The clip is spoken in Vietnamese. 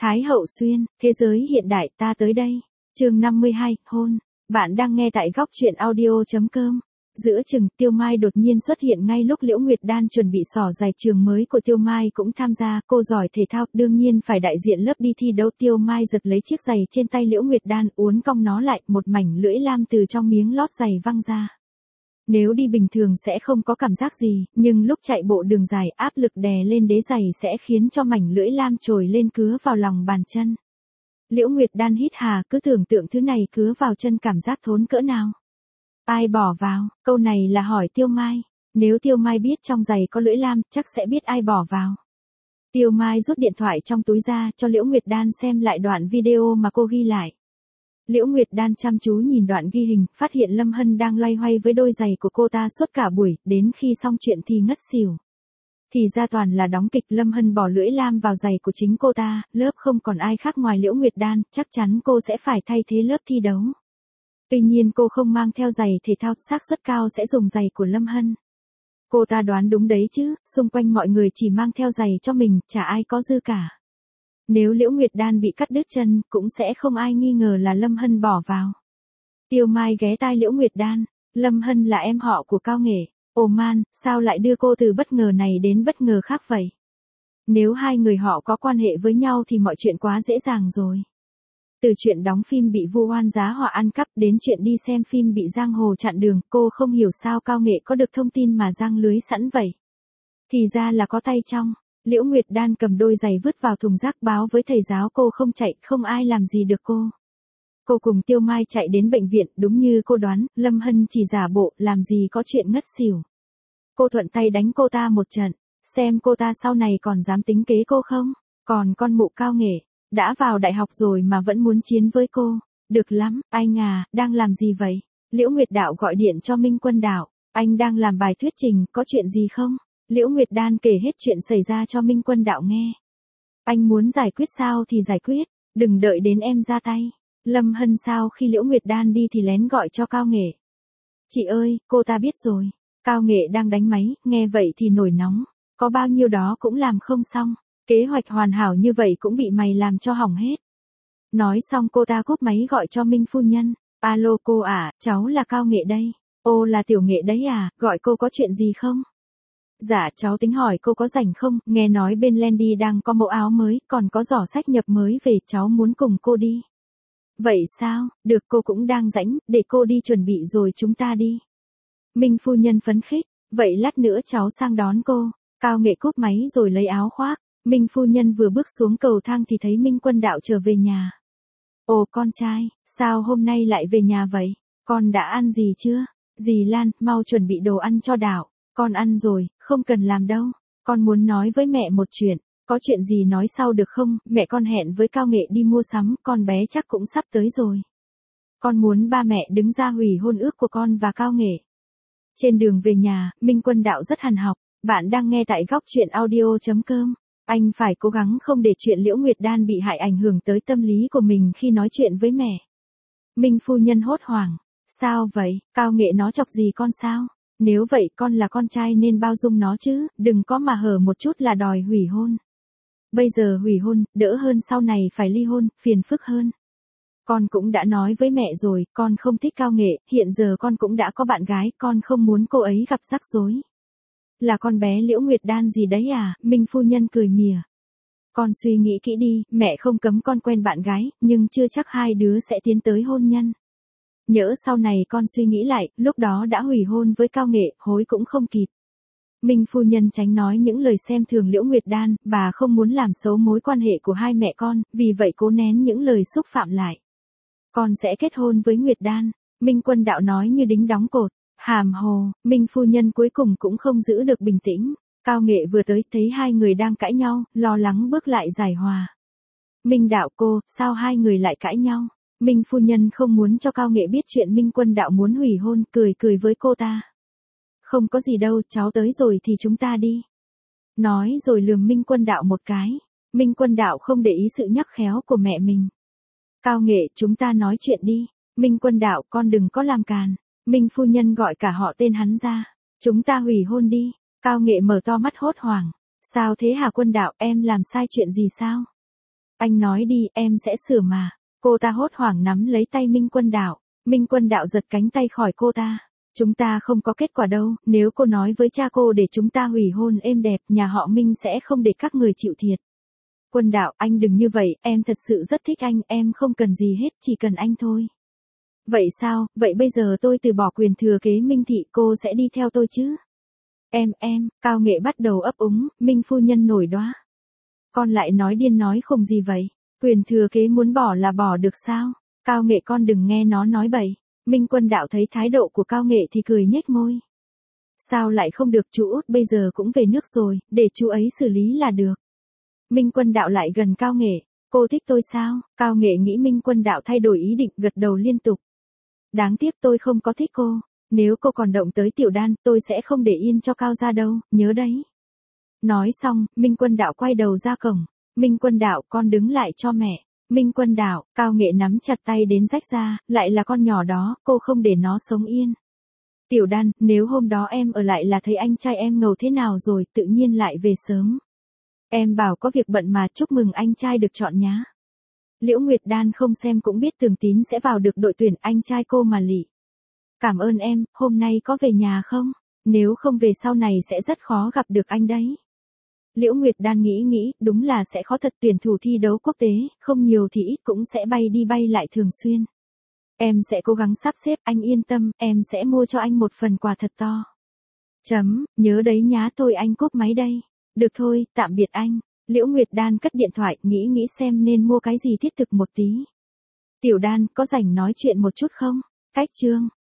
Thái Hậu Xuyên, thế giới hiện đại ta tới đây. Chương 52, hôn. Bạn đang nghe tại góc truyện audio.com. Giữa chừng, Tiêu Mai đột nhiên xuất hiện ngay lúc Liễu Nguyệt Đan chuẩn bị xỏ giày trường mới của Tiêu Mai cũng tham gia, cô giỏi thể thao, đương nhiên phải đại diện lớp đi thi đấu. Tiêu Mai giật lấy chiếc giày trên tay Liễu Nguyệt Đan, uốn cong nó lại, một mảnh lưỡi lam từ trong miếng lót giày văng ra. Nếu đi bình thường sẽ không có cảm giác gì, nhưng lúc chạy bộ đường dài áp lực đè lên đế giày sẽ khiến cho mảnh lưỡi lam trồi lên cứa vào lòng bàn chân. Liễu Nguyệt Đan hít hà, cứ tưởng tượng thứ này cứa vào chân cảm giác thốn cỡ nào. Ai bỏ vào, câu này là hỏi Tiêu Mai. Nếu Tiêu Mai biết trong giày có lưỡi lam, chắc sẽ biết ai bỏ vào. Tiêu Mai rút điện thoại trong túi ra cho Liễu Nguyệt Đan xem lại đoạn video mà cô ghi lại. Liễu Nguyệt Đan chăm chú nhìn đoạn ghi hình, phát hiện Lâm Hân đang loay hoay với đôi giày của cô ta suốt cả buổi, đến khi xong chuyện thì ngất xỉu. Thì ra toàn là đóng kịch, Lâm Hân bỏ lưỡi lam vào giày của chính cô ta, lớp không còn ai khác ngoài Liễu Nguyệt Đan, chắc chắn cô sẽ phải thay thế lớp thi đấu. Tuy nhiên cô không mang theo giày thể thao, xác suất cao sẽ dùng giày của Lâm Hân. Cô ta đoán đúng đấy chứ, xung quanh mọi người chỉ mang theo giày cho mình, chả ai có dư cả. Nếu Liễu Nguyệt Đan bị cắt đứt chân, cũng sẽ không ai nghi ngờ là Lâm Hân bỏ vào. Tiêu Mai ghé tai Liễu Nguyệt Đan, Lâm Hân là em họ của Cao Nghệ. Ồ man, sao lại đưa cô từ bất ngờ này đến bất ngờ khác vậy? Nếu hai người họ có quan hệ với nhau thì mọi chuyện quá dễ dàng rồi. Từ chuyện đóng phim bị vu oan giá họa ăn cắp đến chuyện đi xem phim bị giang hồ chặn đường, cô không hiểu sao Cao Nghệ có được thông tin mà giăng lưới sẵn vậy. Thì ra là có tay trong. Liễu Nguyệt Đan cầm đôi giày vứt vào thùng rác, báo với thầy giáo cô không chạy, không ai làm gì được cô. Cô cùng Tiêu Mai chạy đến bệnh viện, đúng như cô đoán, Lâm Hân chỉ giả bộ, làm gì có chuyện ngất xỉu. Cô thuận tay đánh cô ta một trận, xem cô ta sau này còn dám tính kế cô không. Còn con mụ Cao Nghệ, đã vào đại học rồi mà vẫn muốn chiến với cô. Được lắm, anh à, đang làm gì vậy? Liễu Nguyệt Đạo gọi điện cho Minh Quân Đạo, anh đang làm bài thuyết trình, có chuyện gì không? Liễu Nguyệt Đan kể hết chuyện xảy ra cho Minh Quân Đạo nghe. Anh muốn giải quyết sao thì giải quyết, đừng đợi đến em ra tay. Lâm Hân sau khi Liễu Nguyệt Đan đi thì lén gọi cho Cao Nghệ. Chị ơi, cô ta biết rồi. Cao Nghệ đang đánh máy, nghe vậy thì nổi nóng. Có bao nhiêu đó cũng làm không xong. Kế hoạch hoàn hảo như vậy cũng bị mày làm cho hỏng hết. Nói xong cô ta cúp máy gọi cho Minh phu nhân. Alo cô à, cháu là Cao Nghệ đây. Ô là Tiểu Nghệ đấy à, gọi cô có chuyện gì không? Dạ cháu tính hỏi cô có rảnh không, nghe nói bên Landy đang có mẫu áo mới, còn có giỏ sách nhập mới về, cháu muốn cùng cô đi. Vậy sao, được, cô cũng đang rảnh, để cô đi chuẩn bị rồi chúng ta đi. Minh phu nhân phấn khích, vậy lát nữa cháu sang đón cô. Cao Nghệ cúp máy rồi lấy áo khoác. Minh phu nhân vừa bước xuống cầu thang thì thấy Minh Quân Đạo trở về nhà. Ồ con trai, sao hôm nay lại về nhà vậy? Con đã ăn gì chưa? Dì Lan, mau chuẩn bị đồ ăn cho Đạo. Con ăn rồi, không cần làm đâu. Con muốn nói với mẹ một chuyện. Có chuyện gì nói sau được không? Mẹ con hẹn với Cao Nghệ đi mua sắm, con bé chắc cũng sắp tới rồi. Con muốn ba mẹ đứng ra hủy hôn ước của con và Cao Nghệ. Trên đường về nhà, Minh Quân Đạo rất hằn học. Bạn đang nghe tại góc truyện audio.com. Anh phải cố gắng không để chuyện Liễu Nguyệt Đan bị hại ảnh hưởng tới tâm lý của mình khi nói chuyện với mẹ. Minh phu nhân hốt hoảng. Sao vậy, Cao Nghệ nó chọc gì con sao? Nếu vậy con là con trai nên bao dung nó chứ, đừng có mà hở một chút là đòi hủy hôn. Bây giờ hủy hôn, đỡ hơn sau này phải ly hôn, phiền phức hơn. Con cũng đã nói với mẹ rồi, con không thích Cao Nghệ, hiện giờ con cũng đã có bạn gái, con không muốn cô ấy gặp rắc rối. Là con bé Liễu Nguyệt Đan gì đấy à, Minh phu nhân cười mỉa. Con suy nghĩ kỹ đi, mẹ không cấm con quen bạn gái, nhưng chưa chắc hai đứa sẽ tiến tới hôn nhân. Nhỡ sau này con suy nghĩ lại, lúc đó đã hủy hôn với Cao Nghệ, hối cũng không kịp. Minh phu nhân tránh nói những lời xem thường Liễu Nguyệt Đan, bà không muốn làm xấu mối quan hệ của hai mẹ con, vì vậy cố nén những lời xúc phạm lại. Con sẽ kết hôn với Nguyệt Đan, Minh Quân Đạo nói như đính đóng cột. Hàm hồ, Minh phu nhân cuối cùng cũng không giữ được bình tĩnh. Cao Nghệ vừa tới thấy hai người đang cãi nhau, lo lắng bước lại giải hòa. Minh Đạo cô, sao hai người lại cãi nhau? Minh phu nhân không muốn cho Cao Nghệ biết chuyện Minh Quân Đạo muốn hủy hôn, cười với cô ta. Không có gì đâu, cháu tới rồi thì chúng ta đi. Nói rồi lườm Minh Quân Đạo một cái. Minh Quân Đạo không để ý sự nhắc khéo của mẹ mình. Cao Nghệ, chúng ta nói chuyện đi. Minh Quân Đạo, con đừng có làm càn. Minh phu nhân gọi cả họ tên hắn ra. Chúng ta hủy hôn đi. Cao Nghệ mở to mắt hốt hoảng. Sao thế hả Quân Đạo, em làm sai chuyện gì sao? Anh nói đi, em sẽ sửa mà. Cô ta hốt hoảng nắm lấy tay Minh Quân Đạo. Minh Quân Đạo giật cánh tay khỏi cô ta. Chúng ta không có kết quả đâu, nếu cô nói với cha cô để chúng ta hủy hôn êm đẹp, nhà họ Minh sẽ không để các người chịu thiệt. Quân Đạo, anh đừng như vậy, em thật sự rất thích anh, em không cần gì hết, chỉ cần anh thôi. Vậy sao, vậy bây giờ tôi từ bỏ quyền thừa kế Minh thị, cô sẽ đi theo tôi chứ? Cao Nghệ bắt đầu ấp úng, Minh phu nhân nổi đoá. Con lại nói điên nói khùng gì vậy? Quyền thừa kế muốn bỏ là bỏ được sao? Cao Nghệ con đừng nghe nó nói bậy. Minh Quân Đạo thấy thái độ của Cao Nghệ thì cười nhếch môi. Sao lại không được, chú út bây giờ cũng về nước rồi, để chú ấy xử lý là được. Minh Quân Đạo lại gần Cao Nghệ, cô thích tôi sao? Cao Nghệ nghĩ Minh Quân Đạo thay đổi ý định, gật đầu liên tục. Đáng tiếc tôi không có thích cô, nếu cô còn động tới Tiểu Đan, tôi sẽ không để yên cho Cao gia đâu, nhớ đấy. Nói xong, Minh Quân Đạo quay đầu ra cổng. Minh Quân Đạo, con đứng lại cho mẹ. Minh Quân Đạo, Cao Nghệ nắm chặt tay đến rách ra, lại là con nhỏ đó, cô không để nó sống yên. Tiểu Đan, nếu hôm đó em ở lại là thấy anh trai em ngầu thế nào rồi, tự nhiên lại về sớm. Em bảo có việc bận mà, chúc mừng anh trai được chọn nhá. Liễu Nguyệt Đan không xem cũng biết Tường Tín sẽ vào được đội tuyển, anh trai cô mà lị. Cảm ơn em, hôm nay có về nhà không? Nếu không về sau này sẽ rất khó gặp được anh đấy. Liễu Nguyệt Đan nghĩ, đúng là sẽ khó thật, tuyển thủ thi đấu quốc tế, không nhiều thì ít cũng sẽ bay đi bay lại thường xuyên. Em sẽ cố gắng sắp xếp, anh yên tâm, em sẽ mua cho anh một phần quà thật to. Nhớ đấy nhá, thôi anh cúp máy đây. Được thôi, tạm biệt anh. Liễu Nguyệt Đan cất điện thoại, nghĩ xem nên mua cái gì thiết thực một tí. Tiểu Đan, có rảnh nói chuyện một chút không? Cách chương.